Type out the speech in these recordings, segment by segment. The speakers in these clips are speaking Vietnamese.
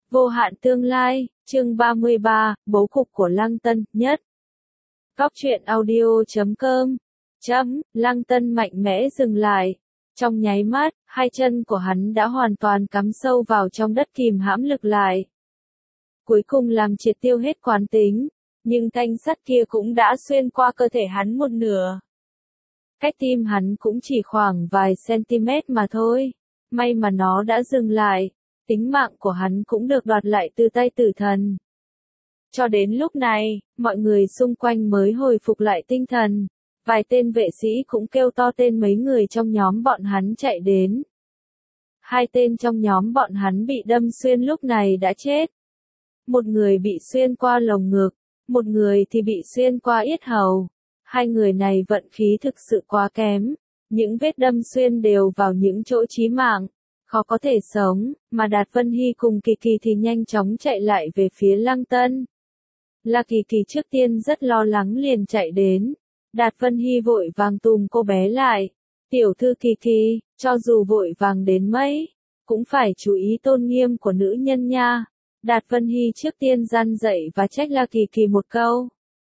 Vô hạn tương lai, chương 33, bố cục của Lăng Tân, nhất. Góc truyện audio.com. Lăng Tân mạnh mẽ dừng lại. Trong nháy mắt, hai chân của hắn đã hoàn toàn cắm sâu vào trong đất kìm hãm lực lại. Cuối cùng làm triệt tiêu hết quán tính, nhưng thanh sắt kia cũng đã xuyên qua cơ thể hắn một nửa. Cách tim hắn cũng chỉ khoảng vài cm mà thôi. May mà nó đã dừng lại. Tính mạng của hắn cũng được đoạt lại từ tay tử thần. Cho đến lúc này, mọi người xung quanh mới hồi phục lại tinh thần. Vài tên vệ sĩ cũng kêu to tên mấy người trong nhóm bọn hắn chạy đến. Hai tên trong nhóm bọn hắn bị đâm xuyên lúc này đã chết. Một người bị xuyên qua lồng ngực, một người thì bị xuyên qua yết hầu. Hai người này vận khí thực sự quá kém. Những vết đâm xuyên đều vào những chỗ chí mạng. Khó có thể sống, mà Đạt Vân Hy cùng Kỳ Kỳ thì nhanh chóng chạy lại về phía Lăng Tân. La Kỳ Kỳ trước tiên rất lo lắng liền chạy đến. Đạt Vân Hy vội vàng tùm cô bé lại. Tiểu thư Kỳ Kỳ, cho dù vội vàng đến mấy, cũng phải chú ý tôn nghiêm của nữ nhân nha. Đạt Vân Hy trước tiên răn dạy và trách La Kỳ Kỳ một câu.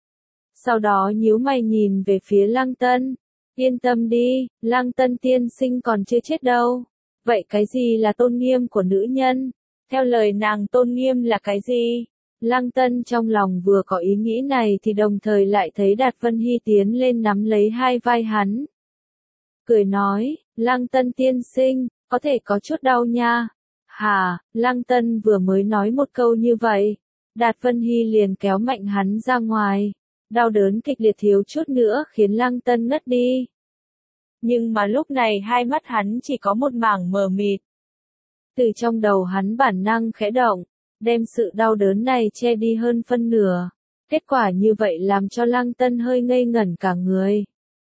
Sau đó nhíu mày nhìn về phía Lăng Tân. Yên tâm đi, Lăng Tân tiên sinh còn chưa chết đâu. Vậy cái gì là tôn nghiêm của nữ nhân? Theo lời nàng tôn nghiêm là cái gì? Lăng Tân trong lòng vừa có ý nghĩ này thì đồng thời lại thấy Đạt Vân Hy tiến lên nắm lấy hai vai hắn. Cười nói, Lăng Tân tiên sinh, có thể có chút đau nha. Hà, Lăng Tân vừa mới nói một câu như vậy. Đạt Vân Hy liền kéo mạnh hắn ra ngoài. Đau đớn kịch liệt thiếu chút nữa khiến Lăng Tân ngất đi. Nhưng mà lúc này hai mắt hắn chỉ có một mảng mờ mịt. Từ trong đầu hắn bản năng khẽ động, đem sự đau đớn này che đi hơn phân nửa. Kết quả như vậy làm cho Lăng Tân hơi ngây ngẩn cả người.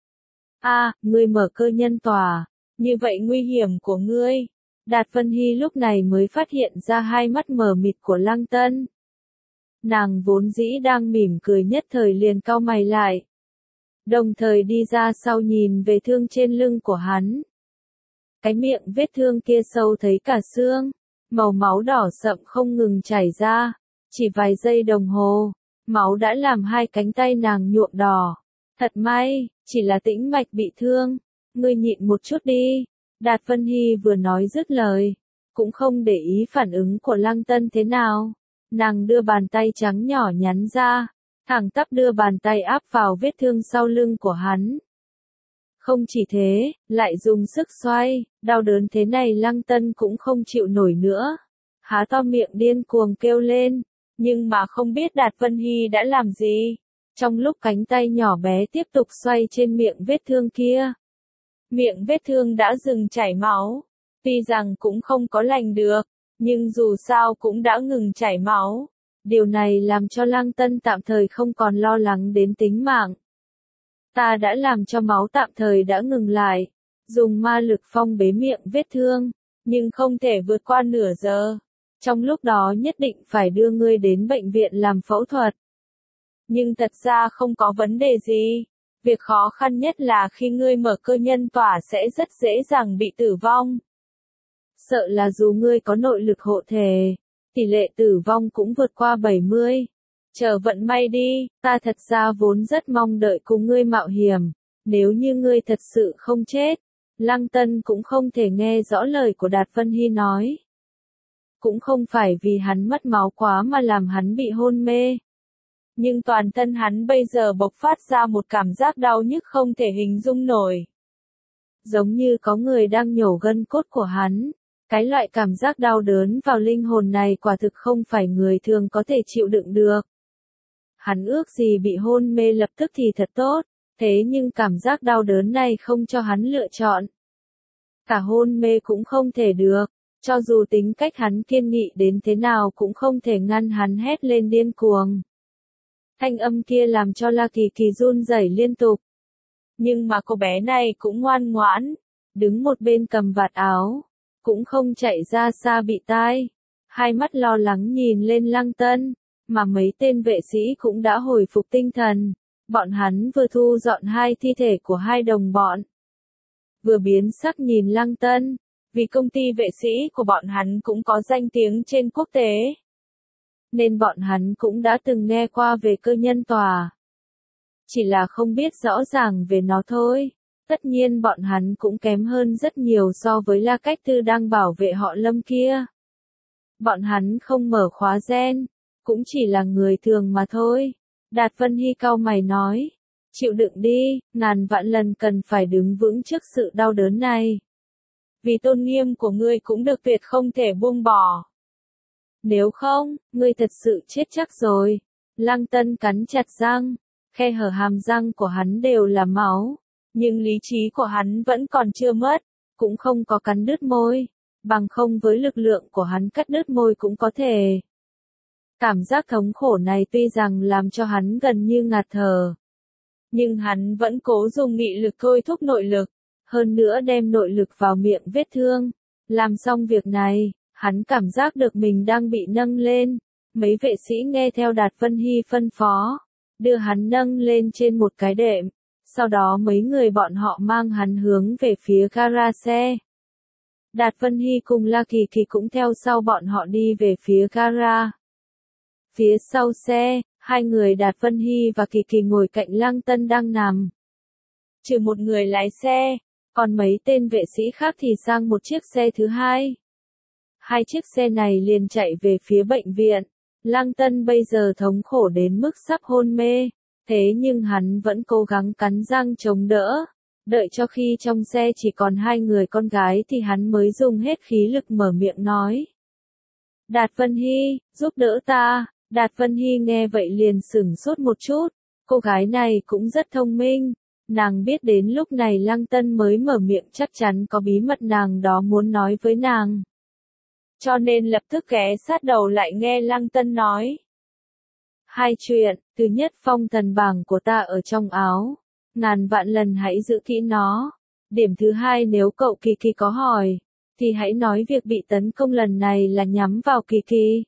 Ngươi mở cơ nhân tỏa, như vậy nguy hiểm của ngươi. Đạt Vân Hy lúc này mới phát hiện ra hai mắt mờ mịt của Lăng Tân. Nàng vốn dĩ đang mỉm cười nhất thời liền cau mày lại. Đồng thời đi ra sau nhìn về thương trên lưng của hắn. Cái miệng vết thương kia sâu thấy cả xương, màu máu đỏ sậm không ngừng chảy ra, chỉ vài giây đồng hồ, máu đã làm hai cánh tay nàng nhuộm đỏ. Thật may, chỉ là tĩnh mạch bị thương, ngươi nhịn một chút đi. Đạt Vân Hy vừa nói dứt lời, cũng không để ý phản ứng của Lăng Tân thế nào. Nàng đưa bàn tay trắng nhỏ nhắn ra. Thẳng tắp đưa bàn tay áp vào vết thương sau lưng của hắn. Không chỉ thế, lại dùng sức xoay, đau đớn thế này Lăng Tân cũng không chịu nổi nữa. Há to miệng điên cuồng kêu lên, nhưng mà không biết Đạt Vân Hy đã làm gì. Trong lúc cánh tay nhỏ bé tiếp tục xoay trên miệng vết thương kia. Miệng vết thương đã dừng chảy máu, tuy rằng cũng không có lành được, nhưng dù sao cũng đã ngừng chảy máu. Điều này làm cho Lăng Tân tạm thời không còn lo lắng đến tính mạng. Ta đã làm cho máu tạm thời đã ngừng lại, dùng ma lực phong bế miệng vết thương, nhưng không thể vượt qua nửa giờ. Trong lúc đó nhất định phải đưa ngươi đến bệnh viện làm phẫu thuật. Nhưng thật ra không có vấn đề gì. Việc khó khăn nhất là khi ngươi mở cơ nhân tỏa sẽ rất dễ dàng bị tử vong. Sợ là dù ngươi có nội lực hộ thể, tỷ lệ tử vong cũng vượt qua 70. Chờ vận may đi, ta thật ra vốn rất mong đợi cùng ngươi mạo hiểm. Nếu như ngươi thật sự không chết, Lăng Tân cũng không thể nghe rõ lời của Đạt Vân Hy nói. Cũng không phải vì hắn mất máu quá mà làm hắn bị hôn mê. Nhưng toàn thân hắn bây giờ bộc phát ra một cảm giác đau nhức không thể hình dung nổi. Giống như có người đang nhổ gân cốt của hắn. Cái loại cảm giác đau đớn vào linh hồn này quả thực không phải người thường có thể chịu đựng được. Hắn ước gì bị hôn mê lập tức thì thật tốt, thế nhưng cảm giác đau đớn này không cho hắn lựa chọn. Cả hôn mê cũng không thể được, cho dù tính cách hắn kiên nghị đến thế nào cũng không thể ngăn hắn hét lên điên cuồng. Thanh âm kia làm cho La Kỳ Kỳ run rẩy liên tục. Nhưng mà cô bé này cũng ngoan ngoãn, đứng một bên cầm vạt áo. Cũng không chạy ra xa bị tai. Hai mắt lo lắng nhìn lên Lăng Tân, mà mấy tên vệ sĩ cũng đã hồi phục tinh thần. Bọn hắn vừa thu dọn hai thi thể của hai đồng bọn. Vừa biến sắc nhìn Lăng Tân, vì công ty vệ sĩ của bọn hắn cũng có danh tiếng trên quốc tế. nên bọn hắn cũng đã từng nghe qua về cơ nhân tòa. Chỉ là không biết rõ ràng về nó thôi. Tất nhiên bọn hắn cũng kém hơn rất nhiều so với La Cách Tư đang bảo vệ họ Lâm kia. Bọn hắn không mở khóa gen, cũng chỉ là người thường mà thôi. Đạt Vân Hy cau mày nói, chịu đựng đi, ngàn vạn lần cần phải đứng vững trước sự đau đớn này. Vì tôn nghiêm của ngươi cũng được tuyệt không thể buông bỏ. Nếu không, ngươi thật sự chết chắc rồi. Lăng Tân cắn chặt răng, khe hở hàm răng của hắn đều là máu. Nhưng lý trí của hắn vẫn còn chưa mất, cũng không có cắn đứt môi. Bằng không với lực lượng của hắn cắt đứt môi cũng có thể. Cảm giác thống khổ này tuy rằng làm cho hắn gần như ngạt thở. Nhưng hắn vẫn cố dùng nghị lực thôi thúc nội lực. Hơn nữa đem nội lực vào miệng vết thương. Làm xong việc này, hắn cảm giác được mình đang bị nâng lên. Mấy vệ sĩ nghe theo Đạt Vân Hy phân phó. Đưa hắn nâng lên trên một cái đệm. Sau đó mấy người bọn họ mang hắn hướng về phía gara xe. Đạt Vân Hy cùng La Kỳ Kỳ cũng theo sau bọn họ đi về phía gara. Phía sau xe, hai người Đạt Vân Hy và Kỳ Kỳ ngồi cạnh Lăng Tân đang nằm. Trừ một người lái xe, còn mấy tên vệ sĩ khác thì sang một chiếc xe thứ hai. Hai chiếc xe này liền chạy về phía bệnh viện. Lăng Tân bây giờ thống khổ đến mức sắp hôn mê. Thế nhưng hắn vẫn cố gắng cắn răng chống đỡ. Đợi cho khi trong xe chỉ còn hai người con gái thì hắn mới dùng hết khí lực mở miệng nói. Đạt Vân Hy, giúp đỡ ta. Đạt Vân Hy nghe vậy liền sửng sốt một chút. Cô gái này cũng rất thông minh. Nàng biết đến lúc này Lăng Tân mới mở miệng chắc chắn có bí mật nàng đó muốn nói với nàng. Cho nên lập tức ghé sát đầu lại nghe Lăng Tân nói. Hai chuyện, thứ nhất phong thần bảng của ta ở trong áo. Ngàn vạn lần hãy giữ kỹ nó. Điểm thứ hai nếu cậu Kỳ Kỳ có hỏi, thì hãy nói việc bị tấn công lần này là nhắm vào Kỳ Kỳ.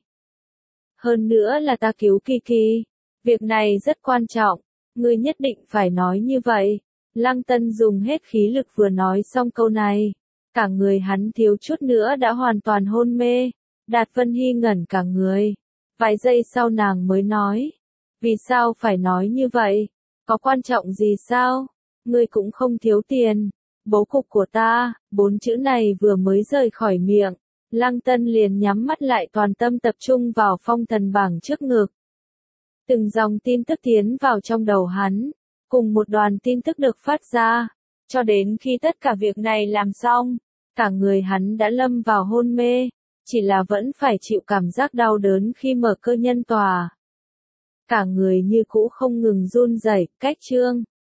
Hơn nữa là ta cứu Kỳ Kỳ. Việc này rất quan trọng, ngươi nhất định phải nói như vậy. Lăng Tân dùng hết khí lực vừa nói xong câu này. Cả người hắn thiếu chút nữa đã hoàn toàn hôn mê. Đạt Vân Hy ngẩn cả người. Vài giây sau nàng mới nói. Vì sao phải nói như vậy? Có quan trọng gì sao? Ngươi cũng không thiếu tiền. Bố cục của ta, 4 chữ này vừa mới rời khỏi miệng. Lăng Tân liền nhắm mắt lại toàn tâm tập trung vào phong thần bảng trước ngực. Từng dòng tin tức tiến vào trong đầu hắn. Cùng một đoàn tin tức được phát ra. Cho đến khi tất cả việc này làm xong, cả người hắn đã lâm vào hôn mê. Chỉ là vẫn phải chịu cảm giác đau đớn khi mở cơ nhân tòa. Cả người như cũ không ngừng run rẩy. Cách chương